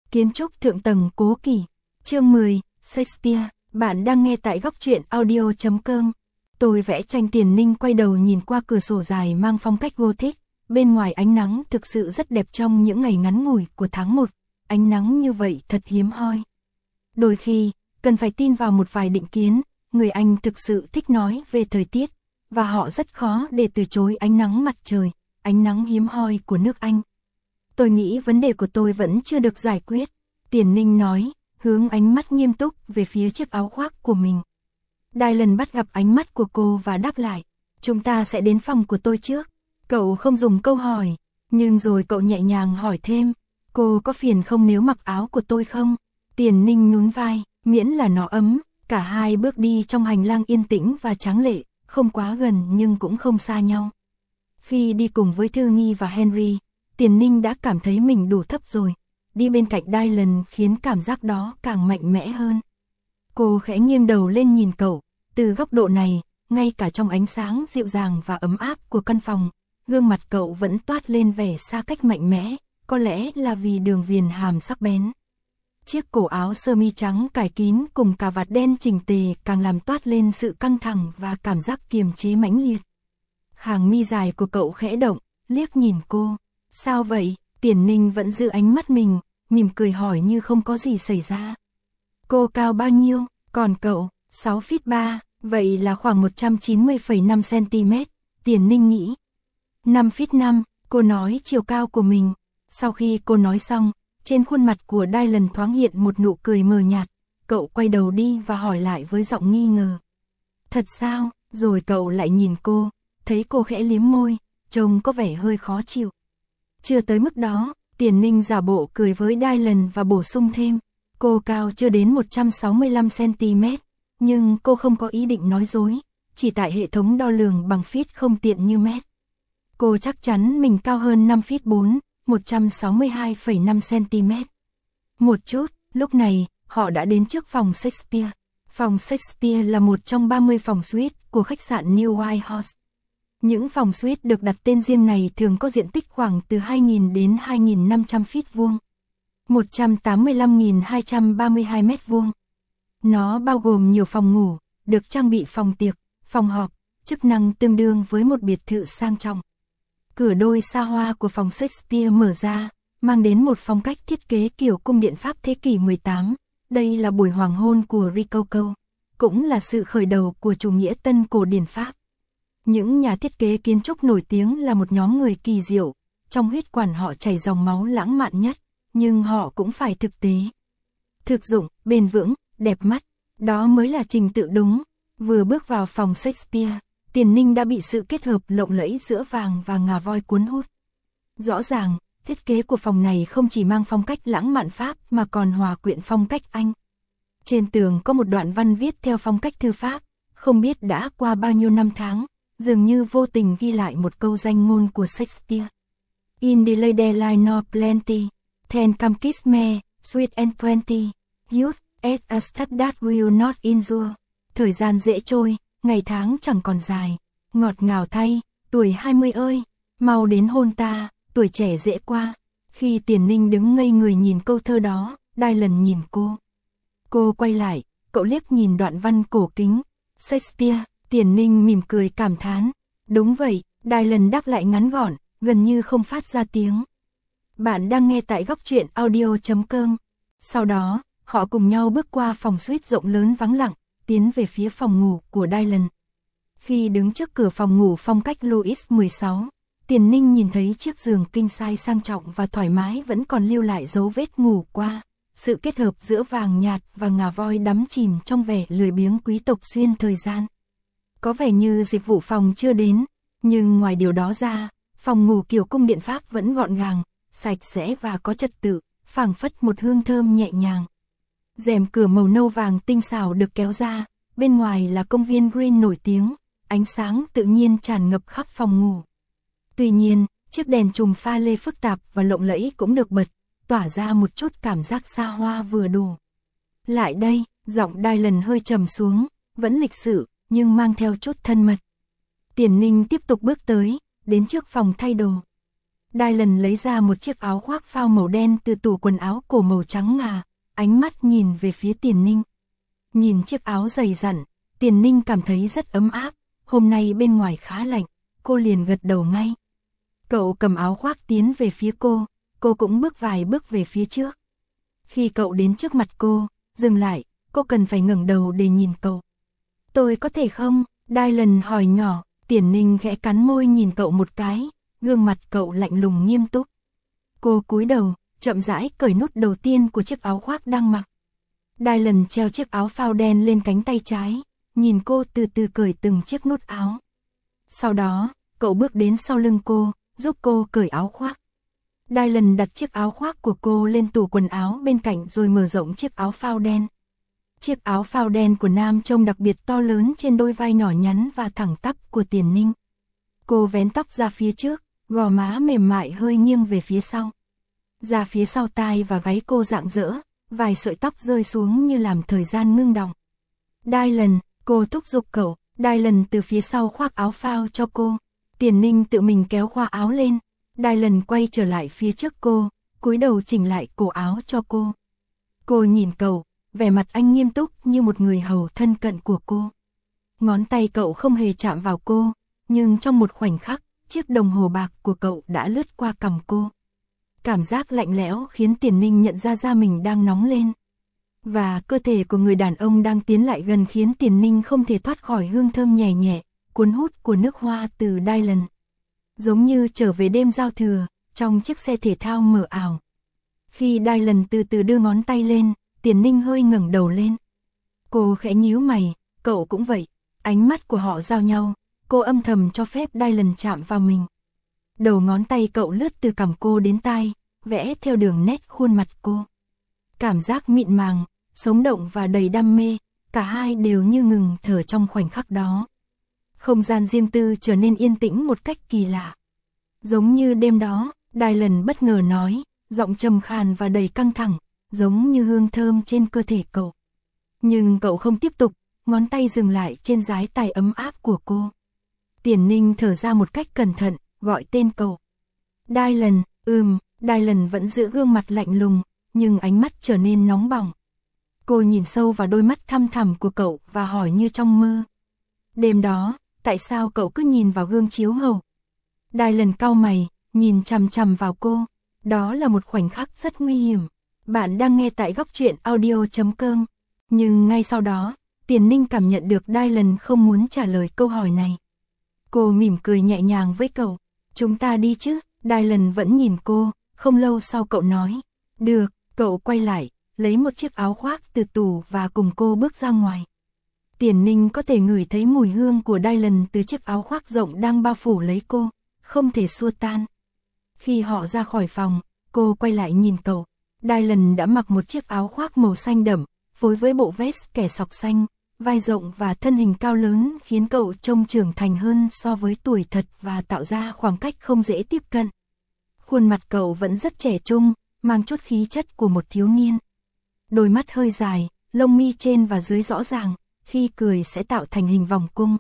Kiến trúc thượng tầng cố kỳ. Chương 10, Shakespeare. Bạn đang nghe tại góc truyện audio.com. Tôi vẽ tranh. Tiền Ninh quay đầu nhìn qua cửa sổ dài mang phong cách Gothic. Bên ngoài ánh nắng thực sự rất đẹp trong những ngày ngắn ngủi của tháng 1. Ánh nắng như vậy thật hiếm hoi. Đôi khi, cần phải tin vào một vài định kiến. Người Anh thực sự thích nói về thời tiết, và họ rất khó để từ chối ánh nắng mặt trời, ánh nắng hiếm hoi của nước Anh. Tôi nghĩ vấn đề của tôi vẫn chưa được giải quyết, Tiền Ninh nói, hướng ánh mắt nghiêm túc về phía chiếc áo khoác của mình. Dylan bắt gặp ánh mắt của cô và đáp lại, chúng ta sẽ đến phòng của tôi trước. Cậu không dùng câu hỏi, nhưng rồi cậu nhẹ nhàng hỏi thêm, cô có phiền không nếu mặc áo của tôi không? Tiền Ninh nhún vai, miễn là nó ấm. Cả hai bước đi trong hành lang yên tĩnh và tráng lệ, không quá gần nhưng cũng không xa nhau. Khi đi cùng với Thư Nghi và Henry, Tiền Ninh đã cảm thấy mình đủ thấp rồi. Đi bên cạnh Dylan khiến cảm giác đó càng mạnh mẽ hơn. Cô khẽ nghiêng đầu lên nhìn cậu, từ góc độ này, ngay cả trong ánh sáng dịu dàng và ấm áp của căn phòng, gương mặt cậu vẫn toát lên vẻ xa cách mạnh mẽ, có lẽ là vì đường viền hàm sắc bén. Chiếc cổ áo sơ mi trắng cài kín cùng cà vạt đen chỉnh tề càng làm toát lên sự căng thẳng và cảm giác kiềm chế mãnh liệt. Hàng mi dài của cậu khẽ động, liếc nhìn cô. Sao vậy? Tiền Ninh vẫn giữ ánh mắt mình, mỉm cười hỏi như không có gì xảy ra. Cô cao bao nhiêu? Còn cậu? 6 feet 3, vậy là khoảng 190,5 cm. Tiền Ninh nghĩ. 5 feet 5, cô nói chiều cao của mình. Sau khi cô nói xong, trên khuôn mặt của Dylan thoáng hiện một nụ cười mờ nhạt, cậu quay đầu đi và hỏi lại với giọng nghi ngờ. Thật sao? Rồi cậu lại nhìn cô, thấy cô khẽ liếm môi, trông có vẻ hơi khó chịu. Chưa tới mức đó, Tiền Ninh giả bộ cười với Dylan và bổ sung thêm, cô cao chưa đến 165 cm, nhưng cô không có ý định nói dối, chỉ tại hệ thống đo lường bằng feet không tiện như mét. Cô chắc chắn mình cao hơn 5 feet 4. 162,5 cm. Một chút, lúc này, họ đã đến trước phòng Shakespeare. Phòng Shakespeare là một trong 30 phòng suite của khách sạn New White House. Những phòng suite được đặt tên riêng này thường có diện tích khoảng từ 2.000 đến 2.500 feet vuông. 185.232 mét vuông. Nó bao gồm nhiều phòng ngủ, được trang bị phòng tiệc, phòng họp, chức năng tương đương với một biệt thự sang trọng. Cửa đôi xa hoa của phòng Shakespeare mở ra, mang đến một phong cách thiết kế kiểu cung điện Pháp thế kỷ 18. Đây là buổi hoàng hôn của Rococo, cũng là sự khởi đầu của chủ nghĩa tân cổ điển Pháp. Những nhà thiết kế kiến trúc nổi tiếng là một nhóm người kỳ diệu, trong huyết quản họ chảy dòng máu lãng mạn nhất, nhưng họ cũng phải thực tế. Thực dụng, bền vững, đẹp mắt, đó mới là trình tự đúng. Vừa bước vào phòng Shakespeare, Tiền Ninh đã bị sự kết hợp lộng lẫy giữa vàng và ngà voi cuốn hút. Rõ ràng, thiết kế của phòng này không chỉ mang phong cách lãng mạn Pháp mà còn hòa quyện phong cách Anh. Trên tường có một đoạn văn viết theo phong cách thư Pháp, không biết đã qua bao nhiêu năm tháng, dường như vô tình ghi lại một câu danh ngôn của Shakespeare. In the lady line of plenty, then come kiss me, sweet and plenty, youth, as a star that will not endure. Thời gian dễ trôi, ngày tháng chẳng còn dài, ngọt ngào thay, tuổi 20 ơi, mau đến hôn ta, tuổi trẻ dễ qua. Khi Tiền Ninh đứng ngây người nhìn câu thơ đó, Dylan nhìn cô. Cô quay lại, cậu liếc nhìn đoạn văn cổ kính. Shakespeare, Tiền Ninh mỉm cười cảm thán. Đúng vậy, Dylan đáp lại ngắn gọn, gần như không phát ra tiếng. Bạn đang nghe tại góc truyện audio.com. Sau đó, họ cùng nhau bước qua phòng suite rộng lớn vắng lặng, tiến về phía phòng ngủ của Dylan. Khi đứng trước cửa phòng ngủ phong cách Louis XVI, Tiền Ninh nhìn thấy chiếc giường king size sang trọng và thoải mái vẫn còn lưu lại dấu vết ngủ qua. Sự kết hợp giữa vàng nhạt và ngà voi đắm chìm trong vẻ lười biếng quý tộc xuyên thời gian. Có vẻ như dịch vụ phòng chưa đến, nhưng ngoài điều đó ra, phòng ngủ kiểu cung điện Pháp vẫn gọn gàng, sạch sẽ và có trật tự, phảng phất một hương thơm nhẹ nhàng. Rèm cửa màu nâu vàng tinh xảo được kéo ra, bên ngoài là công viên Green nổi tiếng, ánh sáng tự nhiên tràn ngập khắp phòng ngủ. Tuy nhiên, chiếc đèn chùm pha lê phức tạp và lộng lẫy cũng được bật, tỏa ra một chút cảm giác xa hoa vừa đủ. Lại đây, giọng Dylan hơi trầm xuống, vẫn lịch sự, nhưng mang theo chút thân mật. Tiền Ninh tiếp tục bước tới, đến trước phòng thay đồ. Dylan lấy ra một chiếc áo khoác phao màu đen từ tủ quần áo cổ màu trắng ngà, ánh mắt nhìn về phía Tiền Ninh. Nhìn chiếc áo dày dặn, Tiền Ninh cảm thấy rất ấm áp, hôm nay bên ngoài khá lạnh, cô liền gật đầu ngay. Cậu cầm áo khoác tiến về phía cô cũng bước vài bước về phía trước. Khi cậu đến trước mặt cô, dừng lại, cô cần phải ngẩng đầu để nhìn cậu. Tôi có thể không? Dylan hỏi nhỏ. Tiền Ninh khẽ cắn môi nhìn cậu một cái, gương mặt cậu lạnh lùng nghiêm túc. Cô cúi đầu, chậm rãi cởi nút đầu tiên của chiếc áo khoác đang mặc. Dylan treo chiếc áo phao đen lên cánh tay trái, nhìn cô từ từ cởi từng chiếc nút áo. Sau đó, cậu bước đến sau lưng cô, giúp cô cởi áo khoác. Dylan đặt chiếc áo khoác của cô lên tủ quần áo bên cạnh rồi mở rộng chiếc áo phao đen. Chiếc áo phao đen của Nam trông đặc biệt to lớn trên đôi vai nhỏ nhắn và thẳng tắp của Tiền Ninh. Cô vén tóc ra phía trước, gò má mềm mại hơi nghiêng về phía sau. Ra phía sau tai và gáy cô rạng rỡ, vài sợi tóc rơi xuống như làm thời gian ngưng đọng. Dylan, cô thúc giục cậu. Dylan từ phía sau khoác áo phao cho cô. Tiền Ninh tự mình kéo khoa áo lên. Dylan quay trở lại phía trước cô, cúi đầu chỉnh lại cổ áo cho cô. Cô nhìn cậu, vẻ mặt anh nghiêm túc như một người hầu thân cận của cô. Ngón tay cậu không hề chạm vào cô, nhưng trong một khoảnh khắc, chiếc đồng hồ bạc của cậu đã lướt qua cằm cô. Cảm giác lạnh lẽo khiến Tiền Ninh nhận ra da mình đang nóng lên. Và cơ thể của người đàn ông đang tiến lại gần khiến Tiền Ninh không thể thoát khỏi hương thơm nhẹ nhẹ, cuốn hút của nước hoa từ Dylan. Giống như trở về đêm giao thừa, trong chiếc xe thể thao mờ ảo. Khi Dylan từ từ đưa ngón tay lên, Tiền Ninh hơi ngẩng đầu lên. Cô khẽ nhíu mày, cậu cũng vậy. Ánh mắt của họ giao nhau, cô âm thầm cho phép Dylan chạm vào mình. Đầu ngón tay cậu lướt từ cằm cô đến tai, vẽ theo đường nét khuôn mặt cô. Cảm giác mịn màng, sống động và đầy đam mê, cả hai đều như ngừng thở trong khoảnh khắc đó. Không gian riêng tư trở nên yên tĩnh một cách kỳ lạ. Giống như đêm đó, Dylan bất ngờ nói, giọng trầm khàn và đầy căng thẳng, giống như hương thơm trên cơ thể cậu. Nhưng cậu không tiếp tục, ngón tay dừng lại trên dái tay ấm áp của cô. Tiền Ninh thở ra một cách cẩn thận, gọi tên cậu. Dylan, Dylan vẫn giữ gương mặt lạnh lùng, nhưng ánh mắt trở nên nóng bỏng. Cô nhìn sâu vào đôi mắt thăm thẳm của cậu và hỏi như trong mơ. Đêm đó, tại sao cậu cứ nhìn vào gương chiếu hậu? Dylan cau mày, nhìn chằm chằm vào cô. Đó là một khoảnh khắc rất nguy hiểm. Bạn đang nghe tại Góc Truyện Audio.com. Nhưng ngay sau đó, Tiền Ninh cảm nhận được Dylan không muốn trả lời câu hỏi này. Cô mỉm cười nhẹ nhàng với cậu. Chúng ta đi chứ? Dylan vẫn nhìn cô, không lâu sau cậu nói. Được, cậu quay lại, lấy một chiếc áo khoác từ tủ và cùng cô bước ra ngoài. Tiền Ninh có thể ngửi thấy mùi hương của Dylan từ chiếc áo khoác rộng đang bao phủ lấy cô, không thể xua tan. Khi họ ra khỏi phòng, cô quay lại nhìn cậu. Dylan đã mặc một chiếc áo khoác màu xanh đậm, phối với bộ vest kẻ sọc xanh, vai rộng và thân hình cao lớn khiến cậu trông trưởng thành hơn so với tuổi thật và tạo ra khoảng cách không dễ tiếp cận. Khuôn mặt cậu vẫn rất trẻ trung, mang chút khí chất của một thiếu niên. Đôi mắt hơi dài, lông mi trên và dưới rõ ràng, khi cười sẽ tạo thành hình vòng cung.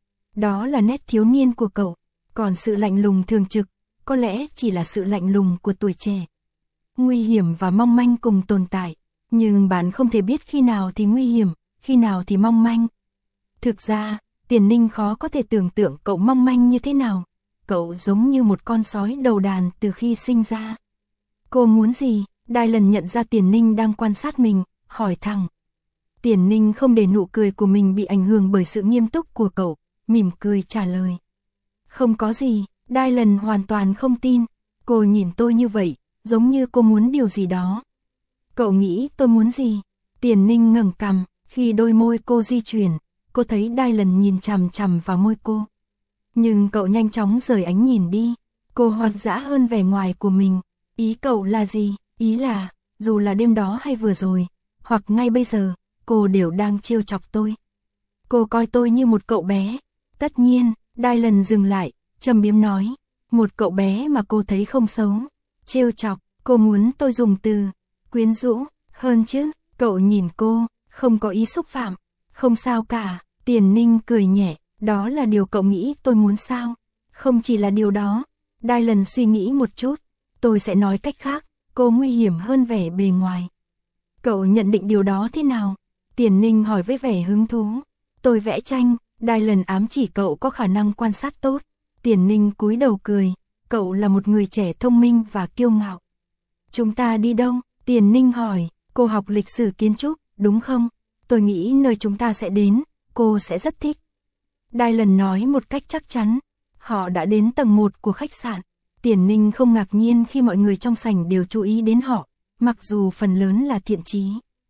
Đó là nét thiếu niên của cậu, còn sự lạnh lùng thường trực, có lẽ chỉ là sự lạnh lùng của tuổi trẻ. Nguy hiểm và mong manh cùng tồn tại, nhưng bạn không thể biết khi nào thì nguy hiểm, khi nào thì mong manh. Thực ra, Tiền Ninh khó có thể tưởng tượng cậu mong manh như thế nào. Cậu giống như một con sói đầu đàn từ khi sinh ra. Cô muốn gì? Dylan nhận ra Tiền Ninh đang quan sát mình, hỏi thẳng. Tiền Ninh không để nụ cười của mình bị ảnh hưởng bởi sự nghiêm túc của cậu, mỉm cười trả lời. Không có gì. Dylan hoàn toàn không tin. Cô nhìn tôi như vậy, giống như cô muốn điều gì đó. Cậu nghĩ tôi muốn gì? Tiền Ninh ngẩng cằm, khi đôi môi cô di chuyển, cô thấy Dylan nhìn chằm chằm vào môi cô. Nhưng cậu nhanh chóng rời ánh nhìn đi. Cô hoạt dã hơn vẻ ngoài của mình. Ý cậu là gì? Ý là, dù là đêm đó hay vừa rồi, hoặc ngay bây giờ, cô đều đang trêu chọc tôi. Cô coi tôi như một cậu bé. Tất nhiên, Dylan dừng lại, trầm biếm nói. Một cậu bé mà cô thấy không xấu. Trêu chọc, cô muốn tôi dùng từ quyến rũ hơn chứ? Cậu nhìn cô, không có ý xúc phạm. Không sao cả. Tiền Ninh cười nhẹ. Đó là điều cậu nghĩ tôi muốn sao? Không chỉ là điều đó. Dylan suy nghĩ một chút. Tôi sẽ nói cách khác, cô nguy hiểm hơn vẻ bề ngoài. Cậu nhận định điều đó thế nào? Tiền Ninh hỏi với vẻ hứng thú. Tôi vẽ tranh, Dylan ám chỉ cậu có khả năng quan sát tốt. Tiền Ninh cúi đầu cười, cậu là một người trẻ thông minh và kiêu ngạo. Chúng ta đi đâu? Tiền Ninh hỏi, cô học lịch sử kiến trúc, đúng không? Tôi nghĩ nơi chúng ta sẽ đến, cô sẽ rất thích. Dylan nói một cách chắc chắn. Họ đã đến tầng 1 của khách sạn. Tiền Ninh không ngạc nhiên khi mọi người trong sảnh đều chú ý đến họ, mặc dù phần lớn là thiện chí.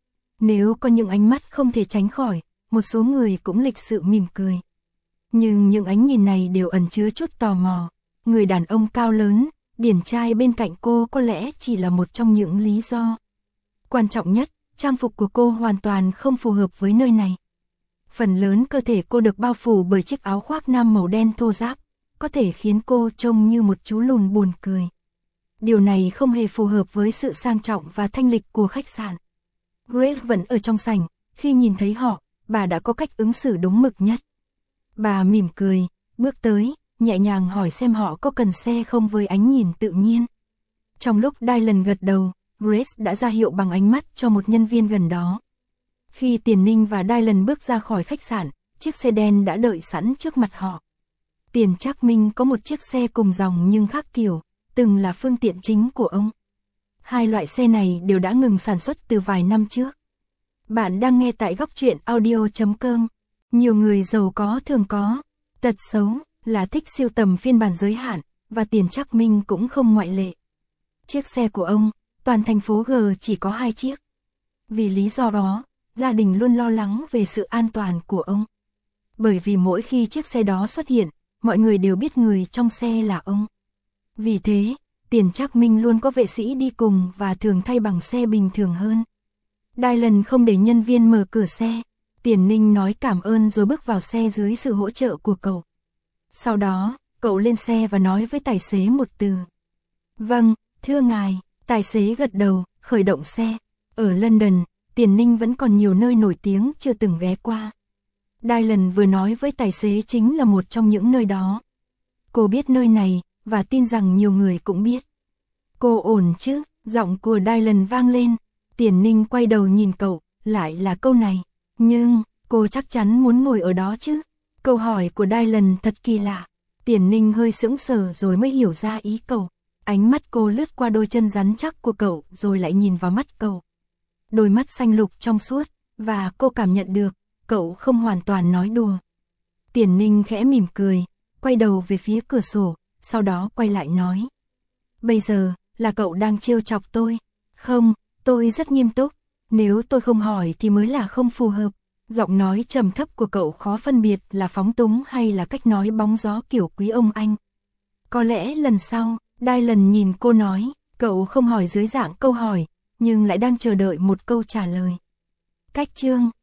Nếu có những ánh mắt không thể tránh khỏi, một số người cũng lịch sự mỉm cười. Nhưng những ánh nhìn này đều ẩn chứa chút tò mò. Người đàn ông cao lớn, điển trai bên cạnh cô có lẽ chỉ là một trong những lý do. Quan trọng nhất, trang phục của cô hoàn toàn không phù hợp với nơi này. Phần lớn cơ thể cô được bao phủ bởi chiếc áo khoác nam màu đen thô ráp, có thể khiến cô trông như một chú lùn buồn cười. Điều này không hề phù hợp với sự sang trọng và thanh lịch của khách sạn. Grace vẫn ở trong sảnh, khi nhìn thấy họ, bà đã có cách ứng xử đúng mực nhất. Bà mỉm cười, bước tới, nhẹ nhàng hỏi xem họ có cần xe không với ánh nhìn tự nhiên. Trong lúc Dylan gật đầu, Grace đã ra hiệu bằng ánh mắt cho một nhân viên gần đó. Khi Tiền Ninh và Dylan bước ra khỏi khách sạn, chiếc xe đen đã đợi sẵn trước mặt họ. Tiền Trác Minh có một chiếc xe cùng dòng nhưng khác kiểu, từng là phương tiện chính của ông. Hai loại xe này đều đã ngừng sản xuất từ vài năm trước. Bạn đang nghe tại góc truyện audio.com. Nhiều người giàu có thường có tật xấu là thích sưu tầm phiên bản giới hạn, và Tiền Trác Minh cũng không ngoại lệ. Chiếc xe của ông, toàn thành phố G chỉ có 2 chiếc. Vì lý do đó, gia đình luôn lo lắng về sự an toàn của ông. Bởi vì mỗi khi chiếc xe đó xuất hiện, mọi người đều biết người trong xe là ông. Vì thế, Tiền Trác Minh luôn có vệ sĩ đi cùng và thường thay bằng xe bình thường hơn. Dylan không để nhân viên mở cửa xe. Tiền Ninh nói cảm ơn rồi bước vào xe dưới sự hỗ trợ của cậu. Sau đó, cậu lên xe và nói với tài xế một từ. Vâng, thưa ngài. Tài xế gật đầu, khởi động xe. Ở London, Tiền Ninh vẫn còn nhiều nơi nổi tiếng chưa từng ghé qua. Dylan vừa nói với tài xế chính là một trong những nơi đó. Cô biết nơi này, và tin rằng nhiều người cũng biết. Cô ổn chứ? Giọng của Dylan vang lên. Tiền Ninh quay đầu nhìn cậu, lại là câu này. Nhưng, cô chắc chắn muốn ngồi ở đó chứ? Câu hỏi của Dylan thật kỳ lạ. Tiền Ninh hơi sững sờ rồi mới hiểu ra ý cậu. Ánh mắt cô lướt qua đôi chân rắn chắc của cậu rồi lại nhìn vào mắt cậu. Đôi mắt xanh lục trong suốt, và cô cảm nhận được, cậu không hoàn toàn nói đùa. Tiền Ninh khẽ mỉm cười, quay đầu về phía cửa sổ, sau đó quay lại nói. Bây giờ, là cậu đang trêu chọc tôi. Không, tôi rất nghiêm túc. Nếu tôi không hỏi thì mới là không phù hợp. Giọng nói trầm thấp của cậu khó phân biệt là phóng túng hay là cách nói bóng gió kiểu quý ông anh. Có lẽ lần sau, Dylan nhìn cô nói, cậu không hỏi dưới dạng câu hỏi, nhưng lại đang chờ đợi một câu trả lời. Cách chương